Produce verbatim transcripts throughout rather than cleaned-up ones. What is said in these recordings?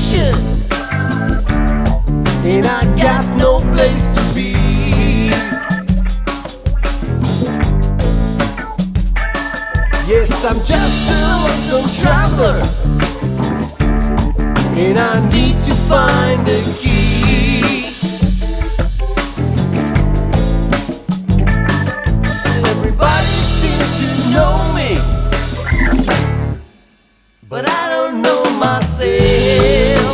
anxious, and I got no place to be. Yes, I'm just a lonesome traveler, and I need to find a key. Everybody seems to know me, but I don't know myself.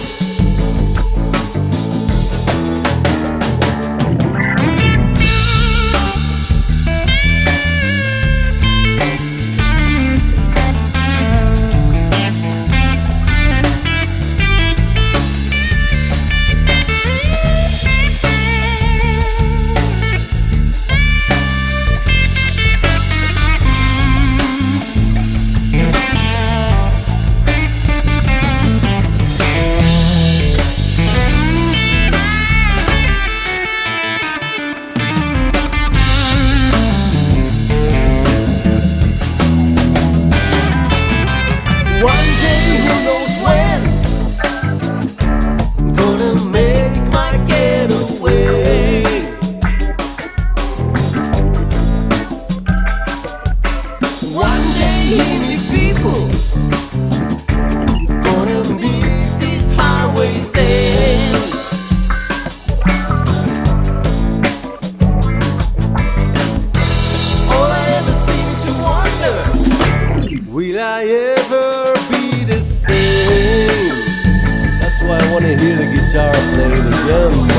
One day, who knows when, I'm gonna make my getaway. One day, hear me people, gonna meet these highways end. All I ever seem to wonder, will I ever be the same? That's why I want to hear the guitar playing again.